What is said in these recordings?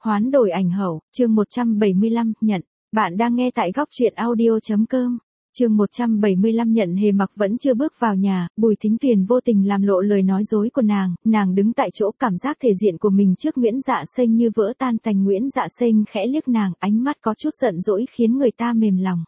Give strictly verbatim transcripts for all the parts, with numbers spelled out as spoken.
Hoán đổi ảnh hậu, chương một trăm bảy mươi lăm, nhận. Bạn đang nghe tại góc truyện audio.com. Chương một trăm bảy mươi lăm nhận Hề Mặc vẫn chưa bước vào nhà, Bùi Thính Tuyền vô tình làm lộ lời nói dối của nàng, nàng đứng tại chỗ cảm giác thể diện của mình trước Nguyễn Dạ Xênh như vỡ tan tành. Nguyễn Dạ Xênh khẽ liếc nàng, ánh mắt có chút giận dỗi khiến người ta mềm lòng.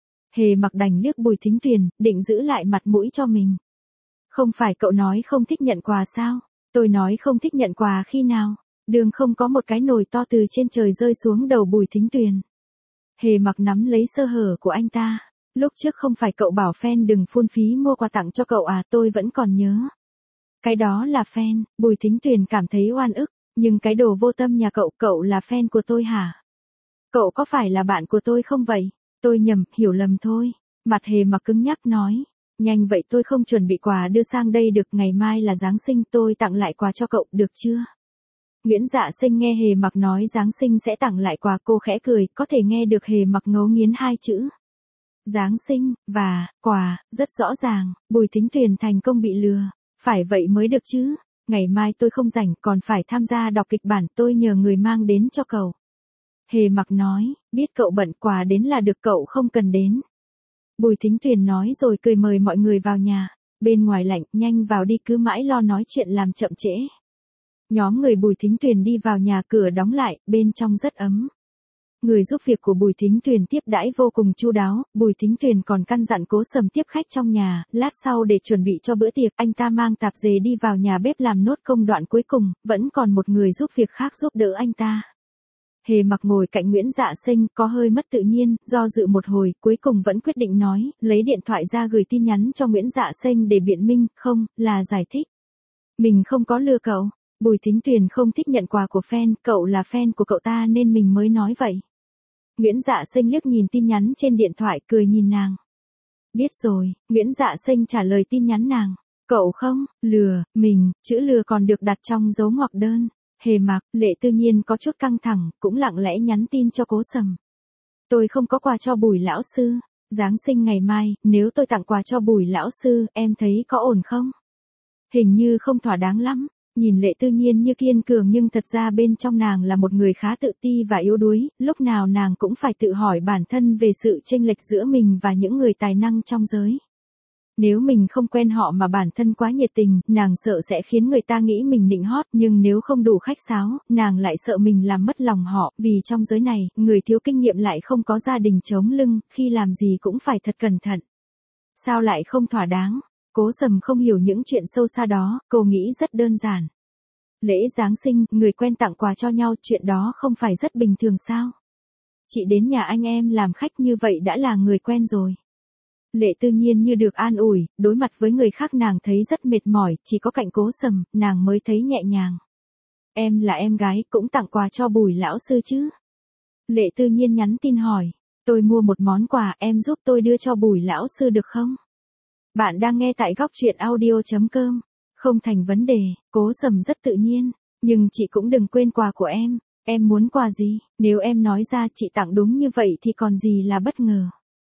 Hề Mặc đành liếc Bùi Thính Tuyền, định giữ lại mặt mũi cho mình. Không phải cậu nói không thích nhận quà sao? Tôi nói không thích nhận quà khi nào? Đường không có một cái nồi to từ trên trời rơi xuống đầu Bùi Thính Tuyền. Hề Mặc nắm lấy sơ hở của anh ta. Lúc trước không phải cậu bảo fan đừng phung phí mua quà tặng cho cậu à, tôi vẫn còn nhớ. Cái đó là fan, Bùi Thính Tuyền cảm thấy oan ức, nhưng cái đồ vô tâm nhà cậu, cậu là fan của tôi hả? Cậu có phải là bạn của tôi không vậy? Tôi nhầm, hiểu lầm thôi. Mặt Hề Mặc cứng nhắc nói. Nhanh vậy, tôi không chuẩn bị quà đưa sang đây được, ngày mai là Giáng sinh, tôi tặng lại quà cho cậu, được chưa? Nguyễn Dạ Xênh nghe Hề Mặc nói Giáng sinh sẽ tặng lại quà, cô khẽ cười, có thể nghe được Hề Mặc ngấu nghiến hai chữ. Giáng sinh, và, quà, rất rõ ràng, Bùi Thính Tuyền thành công bị lừa. Phải vậy mới được chứ, ngày mai tôi không rảnh, còn phải tham gia đọc kịch bản, tôi nhờ người mang đến cho cậu. Hề Mặc nói, biết cậu bận, quà đến là được, cậu không cần đến. Bùi Thính Tuyền nói rồi cười mời mọi người vào nhà. Bên ngoài lạnh, nhanh vào đi, cứ mãi lo nói chuyện làm chậm trễ. Nhóm người Bùi Thính Tuyền đi vào nhà, cửa đóng lại, bên trong rất ấm. Người giúp việc của Bùi Thính Tuyền tiếp đãi vô cùng chu đáo, Bùi Thính Tuyền còn căn dặn Cố Sầm tiếp khách trong nhà, lát sau để chuẩn bị cho bữa tiệc, anh ta mang tạp dề đi vào nhà bếp làm nốt công đoạn cuối cùng, vẫn còn một người giúp việc khác giúp đỡ anh ta. Hề Mặc ngồi cạnh Nguyễn Dạ Xênh, có hơi mất tự nhiên, do dự một hồi, cuối cùng vẫn quyết định nói, lấy điện thoại ra gửi tin nhắn cho Nguyễn Dạ Xênh để biện minh, không, là giải thích. Mình không có lừa cậu, Bùi Thính Tuyền không thích nhận quà của fan, cậu là fan của cậu ta nên mình mới nói vậy. Nguyễn Dạ Xênh liếc nhìn tin nhắn trên điện thoại, cười nhìn nàng. Biết rồi, Nguyễn Dạ Xênh trả lời tin nhắn nàng. Cậu không, lừa, mình, chữ lừa còn được đặt trong dấu ngoặc đơn. Hề Mặc, Lệ Tư Nhiên có chút căng thẳng, cũng lặng lẽ nhắn tin cho Cố Sầm. Tôi không có quà cho Bùi lão sư. Giáng sinh ngày mai, nếu tôi tặng quà cho Bùi lão sư, em thấy có ổn không? Hình như không thỏa đáng lắm. Nhìn Lệ Tư Nhiên như kiên cường nhưng thật ra bên trong nàng là một người khá tự ti và yếu đuối, lúc nào nàng cũng phải tự hỏi bản thân về sự chênh lệch giữa mình và những người tài năng trong giới. Nếu mình không quen họ mà bản thân quá nhiệt tình, nàng sợ sẽ khiến người ta nghĩ mình nịnh hót, nhưng nếu không đủ khách sáo, nàng lại sợ mình làm mất lòng họ, vì trong giới này, người thiếu kinh nghiệm lại không có gia đình chống lưng, khi làm gì cũng phải thật cẩn thận. Sao lại không thỏa đáng? Cố Sầm không hiểu những chuyện sâu xa đó, cô nghĩ rất đơn giản. Lễ Giáng sinh, người quen tặng quà cho nhau, chuyện đó không phải rất bình thường sao? Chị đến nhà anh em làm khách như vậy đã là người quen rồi. Lệ Tư Nhiên như được an ủi, đối mặt với người khác nàng thấy rất mệt mỏi, chỉ có cạnh Cố Sầm, nàng mới thấy nhẹ nhàng. Em là em gái, cũng tặng quà cho Bùi lão sư chứ? Lệ Tư Nhiên nhắn tin hỏi, tôi mua một món quà, em giúp tôi đưa cho Bùi lão sư được không? Bạn đang nghe tại góc truyện audio.com. Không thành vấn đề, Cố Sầm rất tự nhiên, nhưng chị cũng đừng quên quà của em, em muốn quà gì, nếu em nói ra chị tặng đúng như vậy thì còn gì là bất ngờ.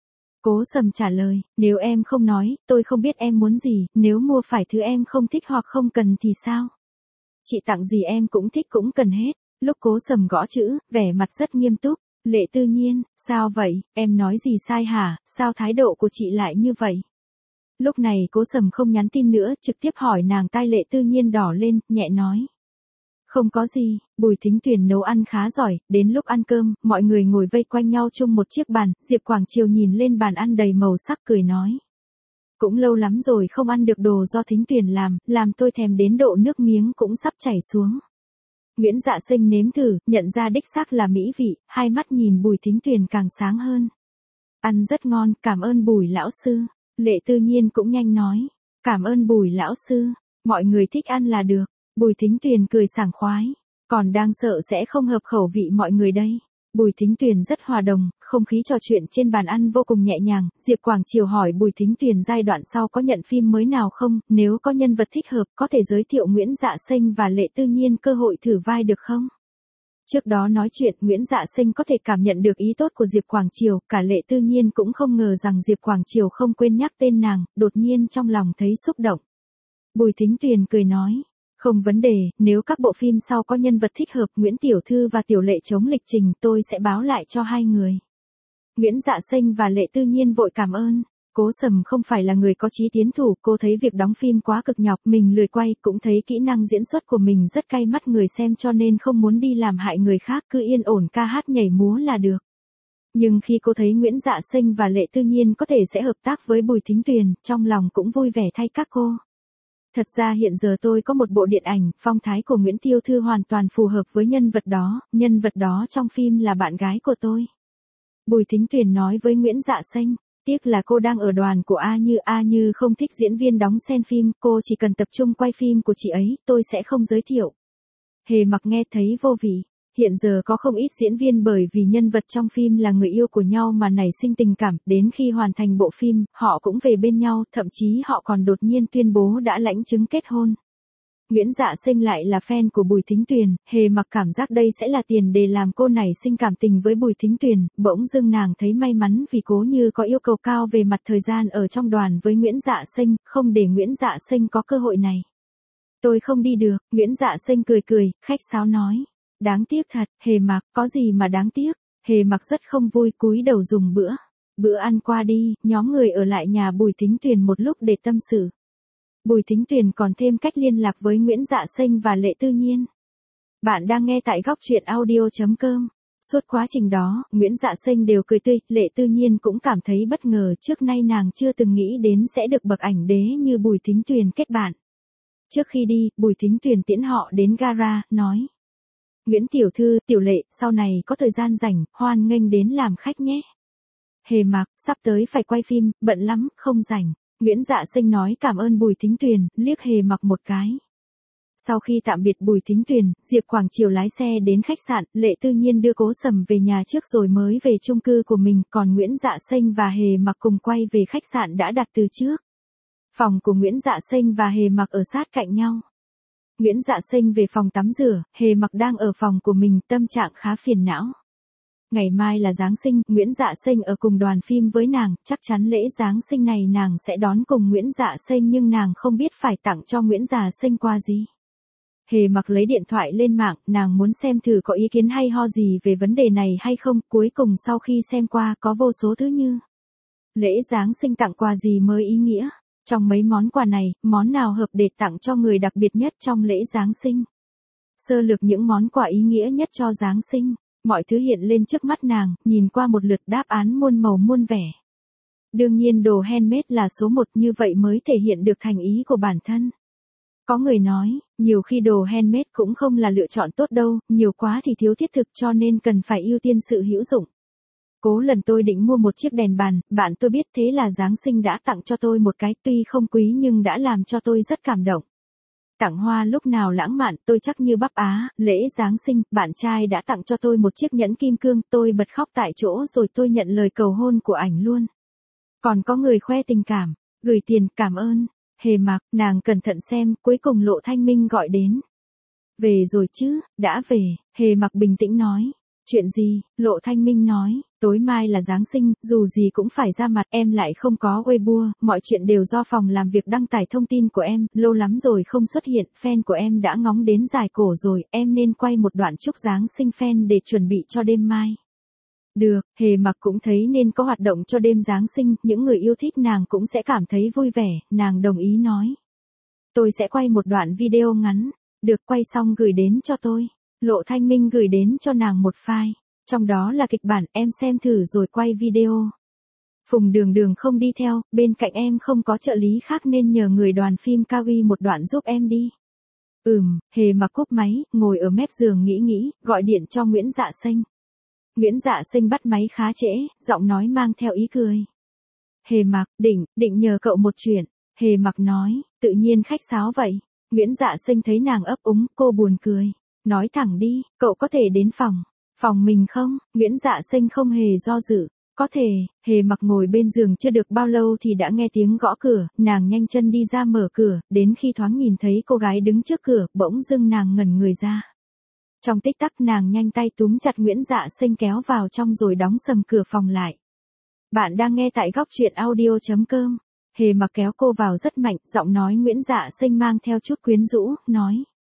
Cố Sầm trả lời, nếu em không nói, tôi không biết em muốn gì, nếu mua phải thứ em không thích hoặc không cần thì sao? Chị tặng gì em cũng thích cũng cần hết. Lúc Cố Sầm gõ chữ, vẻ mặt rất nghiêm túc. Lệ Tư Nhiên, sao vậy, em nói gì sai hả, sao thái độ của chị lại như vậy? Lúc này Cố Sầm không nhắn tin nữa, trực tiếp hỏi nàng, tai Lệ Tư Nhiên đỏ lên, nhẹ nói. Không có gì, Bùi Thính Tuyền nấu ăn khá giỏi, đến lúc ăn cơm, mọi người ngồi vây quanh nhau chung một chiếc bàn, Diệp Quảng Triều nhìn lên bàn ăn đầy màu sắc cười nói. Cũng lâu lắm rồi không ăn được đồ do Thính Tuyền làm, làm tôi thèm đến độ nước miếng cũng sắp chảy xuống. Nguyễn Dạ Xênh nếm thử, nhận ra đích xác là mỹ vị, hai mắt nhìn Bùi Thính Tuyền càng sáng hơn. Ăn rất ngon, cảm ơn Bùi lão sư. Lệ Tư Nhiên cũng nhanh nói, cảm ơn Bùi lão sư, mọi người thích ăn là được. Bùi Thính Tuyền cười sảng khoái, còn đang sợ sẽ không hợp khẩu vị mọi người đây. Bùi Thính Tuyền rất hòa đồng, không khí trò chuyện trên bàn ăn vô cùng nhẹ nhàng. Diệp Quảng Triều hỏi Bùi Thính Tuyền giai đoạn sau có nhận phim mới nào không, nếu có nhân vật thích hợp có thể giới thiệu Nguyễn Dạ Xênh và Lệ Tư Nhiên cơ hội thử vai được không? Trước đó nói chuyện, Nguyễn Dạ Xênh có thể cảm nhận được ý tốt của Diệp Quảng Triều, cả Lệ Tư Nhiên cũng không ngờ rằng Diệp Quảng Triều không quên nhắc tên nàng, đột nhiên trong lòng thấy xúc động. Bùi Thính Tuyền cười nói, Không vấn đề, nếu các bộ phim sau có nhân vật thích hợp Nguyễn Tiểu Thư và Tiểu Lệ chống lịch trình tôi sẽ báo lại cho hai người. Nguyễn Dạ Xanh và Lệ Tư Nhiên vội cảm ơn. Cố Sầm không phải là người có chí tiến thủ, cô thấy việc đóng phim quá cực nhọc, mình lười quay, cũng thấy kỹ năng diễn xuất của mình rất cay mắt người xem cho nên không muốn đi làm hại người khác, cứ yên ổn ca hát nhảy múa là được. Nhưng khi cô thấy Nguyễn Dạ Xanh và Lệ Tư Nhiên có thể sẽ hợp tác với Bùi Thính Tuyền, trong lòng cũng vui vẻ thay các cô. Thật ra hiện giờ tôi có một bộ điện ảnh, phong thái của Nguyễn Tiểu Thư hoàn toàn phù hợp với nhân vật đó, nhân vật đó trong phim là bạn gái của tôi. Bùi Thính Tuyền nói với Nguyễn Dạ Xanh, tiếc là cô đang ở đoàn của A Như, A Như không thích diễn viên đóng xen phim, cô chỉ cần tập trung quay phim của chị ấy, tôi sẽ không giới thiệu. Hề Mặc nghe thấy vô vị. Hiện giờ có không ít diễn viên bởi vì nhân vật trong phim là người yêu của nhau mà nảy sinh tình cảm, đến khi hoàn thành bộ phim, họ cũng về bên nhau, thậm chí họ còn đột nhiên tuyên bố đã lãnh chứng kết hôn. Nguyễn Dạ Xanh lại là fan của Bùi Thính Tuyền, Hề Mặc cảm giác đây sẽ là tiền đề làm cô nảy sinh cảm tình với Bùi Thính Tuyền, bỗng dưng nàng thấy may mắn vì Cố Như có yêu cầu cao về mặt thời gian ở trong đoàn với Nguyễn Dạ Xanh, không để Nguyễn Dạ Xanh có cơ hội này. Tôi không đi được, Nguyễn Dạ Xanh cười cười, khách sáo nói. Đáng tiếc thật, Hề Mặc, có gì mà đáng tiếc, Hề Mặc rất không vui cúi đầu dùng bữa. Bữa ăn qua đi, nhóm người ở lại nhà Bùi Thính Tuyền một lúc để tâm sự. Bùi Thính Tuyền còn thêm cách liên lạc với Nguyễn Dạ Xanh và Lệ Tư Nhiên. Bạn đang nghe tại góc truyện audio chấm com. Suốt quá trình đó, Nguyễn Dạ Xanh đều cười tươi, Lệ Tư Nhiên cũng cảm thấy bất ngờ, trước nay nàng chưa từng nghĩ đến sẽ được bậc ảnh đế như Bùi Thính Tuyền kết bạn. Trước khi đi, Bùi Thính Tuyền tiễn họ đến gara, nói. Nguyễn Tiểu Thư, Tiểu Lệ, sau này có thời gian rảnh, hoan nghênh đến làm khách nhé. Hề Mặc, sắp tới phải quay phim, bận lắm, không rảnh. Nguyễn Dạ Xanh nói cảm ơn Bùi Thính Tuyền, liếc Hề Mặc một cái. Sau khi tạm biệt Bùi Thính Tuyền, Diệp Quảng Triều lái xe đến khách sạn, Lệ Tư Nhiên đưa Cố Sầm về nhà trước rồi mới về chung cư của mình, còn Nguyễn Dạ Xanh và Hề Mặc cùng quay về khách sạn đã đặt từ trước. Phòng của Nguyễn Dạ Xanh và Hề Mặc ở sát cạnh nhau. Nguyễn Dạ Xanh về phòng tắm rửa, Hề Mặc đang ở phòng của mình, tâm trạng khá phiền não. Ngày mai là Giáng sinh, Nguyễn Dạ Xanh ở cùng đoàn phim với nàng, chắc chắn lễ Giáng sinh này nàng sẽ đón cùng Nguyễn Dạ Xanh nhưng nàng không biết phải tặng cho Nguyễn Dạ Xanh quà gì. Hề Mặc lấy điện thoại lên mạng, nàng muốn xem thử có ý kiến hay ho gì về vấn đề này hay không, cuối cùng sau khi xem qua có vô số thứ như lễ Giáng sinh tặng quà gì mới ý nghĩa. Trong mấy món quà này, món nào hợp để tặng cho người đặc biệt nhất trong lễ Giáng sinh? Sơ lược những món quà ý nghĩa nhất cho Giáng sinh. Mọi thứ hiện lên trước mắt nàng, nhìn qua một lượt đáp án muôn màu muôn vẻ. Đương nhiên đồ handmade là số một, như vậy mới thể hiện được thành ý của bản thân. Có người nói, nhiều khi đồ handmade cũng không là lựa chọn tốt đâu, nhiều quá thì thiếu thiết thực cho nên cần phải ưu tiên sự hữu dụng. Cố lần tôi định mua một chiếc đèn bàn, bạn tôi biết thế là Giáng sinh đã tặng cho tôi một cái, tuy không quý nhưng đã làm cho tôi rất cảm động. Tặng hoa lúc nào lãng mạn, tôi chắc như bắp á, lễ Giáng sinh, bạn trai đã tặng cho tôi một chiếc nhẫn kim cương, tôi bật khóc tại chỗ rồi tôi nhận lời cầu hôn của ảnh luôn. Còn có người khoe tình cảm, gửi tiền, cảm ơn. Hề Mặc, nàng cẩn thận xem, cuối cùng Lộ Thanh Minh gọi đến. Về rồi chứ, đã về, Hề Mặc bình tĩnh nói. Chuyện gì, Lộ Thanh Minh nói, tối mai là Giáng sinh, dù gì cũng phải ra mặt, em lại không có Weibo, mọi chuyện đều do phòng làm việc đăng tải thông tin của em, lâu lắm rồi không xuất hiện, fan của em đã ngóng đến dài cổ rồi, em nên quay một đoạn chúc Giáng sinh fan để chuẩn bị cho đêm mai. Được, Hề Mặc cũng thấy nên có hoạt động cho đêm Giáng sinh, những người yêu thích nàng cũng sẽ cảm thấy vui vẻ, nàng đồng ý nói. Tôi sẽ quay một đoạn video ngắn, được quay xong gửi đến cho tôi. Lộ Thanh Minh gửi đến cho nàng một file, trong đó là kịch bản, em xem thử rồi quay video. Phùng Đường Đường không đi theo, bên cạnh em không có trợ lý khác nên nhờ người đoàn phim Cao Uy một đoạn giúp em đi. Ừm, Hề Mặc cúp máy, ngồi ở mép giường nghĩ nghĩ, gọi điện cho Nguyễn Dạ Xanh. Nguyễn Dạ Xanh bắt máy khá trễ, giọng nói mang theo ý cười. Hề Mặc, định, định nhờ cậu một chuyện. Hề Mặc nói, tự nhiên khách sáo vậy. Nguyễn Dạ Xanh thấy nàng ấp úng, cô buồn cười. Nói thẳng đi, cậu có thể đến phòng. Phòng mình không? Nguyễn Dạ Xanh không hề do dự. Có thể, Hề Mặc ngồi bên giường chưa được bao lâu thì đã nghe tiếng gõ cửa, nàng nhanh chân đi ra mở cửa, đến khi thoáng nhìn thấy cô gái đứng trước cửa, bỗng dưng nàng ngẩn người ra. Trong tích tắc nàng nhanh tay túm chặt Nguyễn Dạ Xanh kéo vào trong rồi đóng sầm cửa phòng lại. Bạn đang nghe tại góc truyện audio chấm com. Hề Mặc kéo cô vào rất mạnh, giọng nói Nguyễn Dạ Xanh mang theo chút quyến rũ, nói.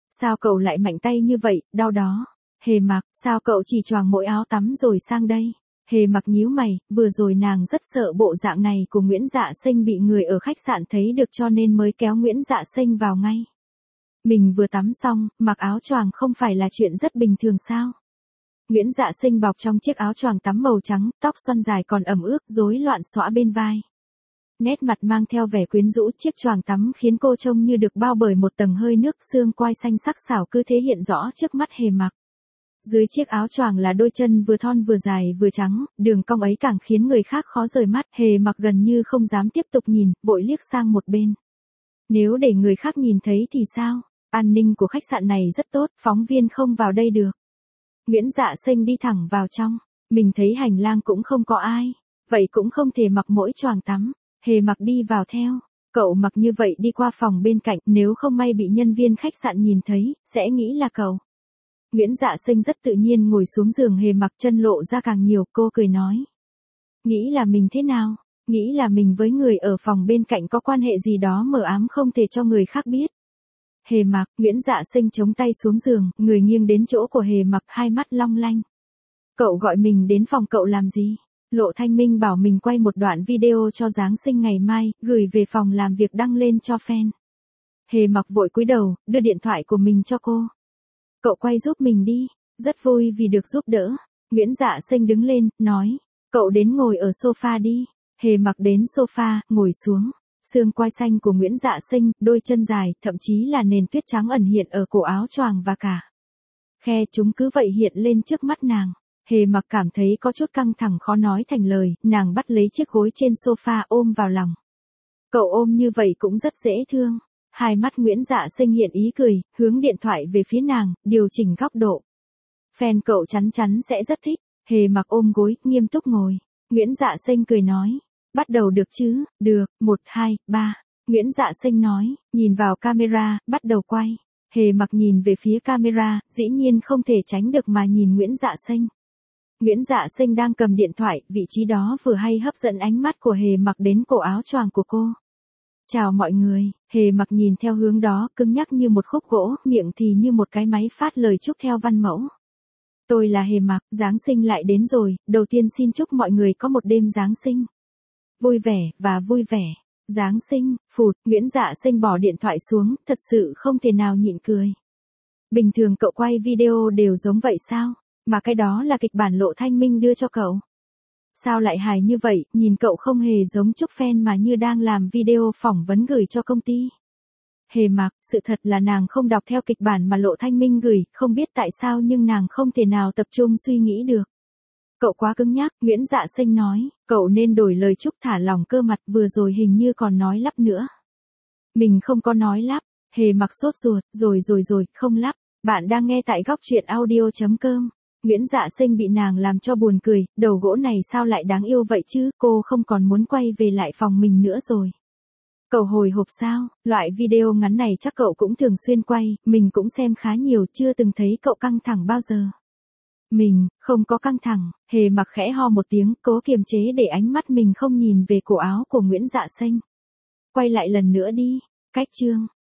Sao cậu lại mạnh tay như vậy, đau đó. Hề Mặc, sao cậu chỉ choàng mỗi áo tắm rồi sang đây? Hề Mặc nhíu mày, vừa rồi nàng rất sợ bộ dạng này của Nguyễn Dạ Sinh bị người ở khách sạn thấy được cho nên mới kéo Nguyễn Dạ Sinh vào ngay. Mình vừa tắm xong, mặc áo choàng không phải là chuyện rất bình thường sao? Nguyễn Dạ Sinh bọc trong chiếc áo choàng tắm màu trắng, tóc xoăn dài còn ẩm ướt, rối loạn xõa bên vai. Nét mặt mang theo vẻ quyến rũ, chiếc choàng tắm khiến cô trông như được bao bởi một tầng hơi nước, xương quai xanh sắc sảo cứ thế hiện rõ trước mắt Hề Mặc. Dưới chiếc áo choàng là đôi chân vừa thon vừa dài vừa trắng, đường cong ấy càng khiến người khác khó rời mắt. Hề Mặc gần như không dám tiếp tục nhìn, vội liếc sang một bên. Nếu để người khác nhìn thấy thì sao? An ninh của khách sạn này rất tốt, phóng viên không vào đây được. Nguyễn Dạ Sinh đi thẳng vào trong, mình thấy hành lang cũng không có ai, vậy cũng không thể mặc mỗi choàng tắm. Hề Mặc đi vào theo, cậu mặc như vậy đi qua phòng bên cạnh, nếu không may bị nhân viên khách sạn nhìn thấy, sẽ nghĩ là cậu. Nguyễn Dạ Sinh rất tự nhiên ngồi xuống giường, Hề Mặc chân lộ ra càng nhiều, cô cười nói. Nghĩ là mình thế nào? Nghĩ là mình với người ở phòng bên cạnh có quan hệ gì đó mờ ám không thể cho người khác biết. Hề Mặc, Nguyễn Dạ Sinh chống tay xuống giường, người nghiêng đến chỗ của Hề Mặc, hai mắt long lanh. Cậu gọi mình đến phòng cậu làm gì? Lộ Thanh Minh bảo mình quay một đoạn video cho Giáng sinh ngày mai, gửi về phòng làm việc đăng lên cho fan. Hề Mặc vội cúi đầu, đưa điện thoại của mình cho cô. Cậu quay giúp mình đi, rất vui vì được giúp đỡ. Nguyễn Dạ Sinh đứng lên, nói, cậu đến ngồi ở sofa đi. Hề Mặc đến sofa, ngồi xuống. Xương quai xanh của Nguyễn Dạ Sinh, đôi chân dài, thậm chí là nền tuyết trắng ẩn hiện ở cổ áo choàng và cả khe chúng cứ vậy hiện lên trước mắt nàng. Hề Mặc cảm thấy có chút căng thẳng khó nói thành lời, nàng bắt lấy chiếc gối trên sofa ôm vào lòng. Cậu ôm như vậy cũng rất dễ thương. Hai mắt Nguyễn Dạ Sinh hiện ý cười, hướng điện thoại về phía nàng, điều chỉnh góc độ. Fan cậu chắn chắn sẽ rất thích. Hề Mặc ôm gối, nghiêm túc ngồi. Nguyễn Dạ Sinh cười nói. Bắt đầu được chứ? Được, một, hai, ba. Nguyễn Dạ Sinh nói, nhìn vào camera, bắt đầu quay. Hề Mặc nhìn về phía camera, dĩ nhiên không thể tránh được mà nhìn Nguyễn Dạ Sinh. Nguyễn Dạ Sinh đang cầm điện thoại, vị trí đó vừa hay hấp dẫn ánh mắt của Hề Mặc đến cổ áo choàng của cô. Chào mọi người, Hề Mặc nhìn theo hướng đó, cứng nhắc như một khúc gỗ, miệng thì như một cái máy phát lời chúc theo văn mẫu. Tôi là Hề Mặc, Giáng sinh lại đến rồi, đầu tiên xin chúc mọi người có một đêm Giáng sinh vui vẻ, và vui vẻ. Giáng sinh, phụt, Nguyễn Dạ Sinh bỏ điện thoại xuống, thật sự không thể nào nhịn cười. Bình thường cậu quay video đều giống vậy sao? Mà cái đó là kịch bản Lộ Thanh Minh đưa cho cậu. Sao lại hài như vậy, nhìn cậu không hề giống chúc fan mà như đang làm video phỏng vấn gửi cho công ty. Hề Mặc, sự thật là nàng không đọc theo kịch bản mà Lộ Thanh Minh gửi, không biết tại sao nhưng nàng không thể nào tập trung suy nghĩ được. Cậu quá cứng nhắc, Nguyễn Dạ Sinh nói, cậu nên đổi lời chúc thả lỏng cơ mặt, vừa rồi hình như còn nói lắp nữa. Mình không có nói lắp. Hề Mặc sốt ruột, rồi rồi rồi, không lắp. Bạn đang nghe tại góc truyện audio chấm com. Nguyễn Dạ Sinh bị nàng làm cho buồn cười, đầu gỗ này sao lại đáng yêu vậy chứ, cô không còn muốn quay về lại phòng mình nữa rồi. Cậu hồi hộp sao, loại video ngắn này chắc cậu cũng thường xuyên quay, mình cũng xem khá nhiều, chưa từng thấy cậu căng thẳng bao giờ. Mình, không có căng thẳng. Hề Mặc khẽ ho một tiếng, cố kiềm chế để ánh mắt mình không nhìn về cổ áo của Nguyễn Dạ Sinh. Quay lại lần nữa đi. Cách chương.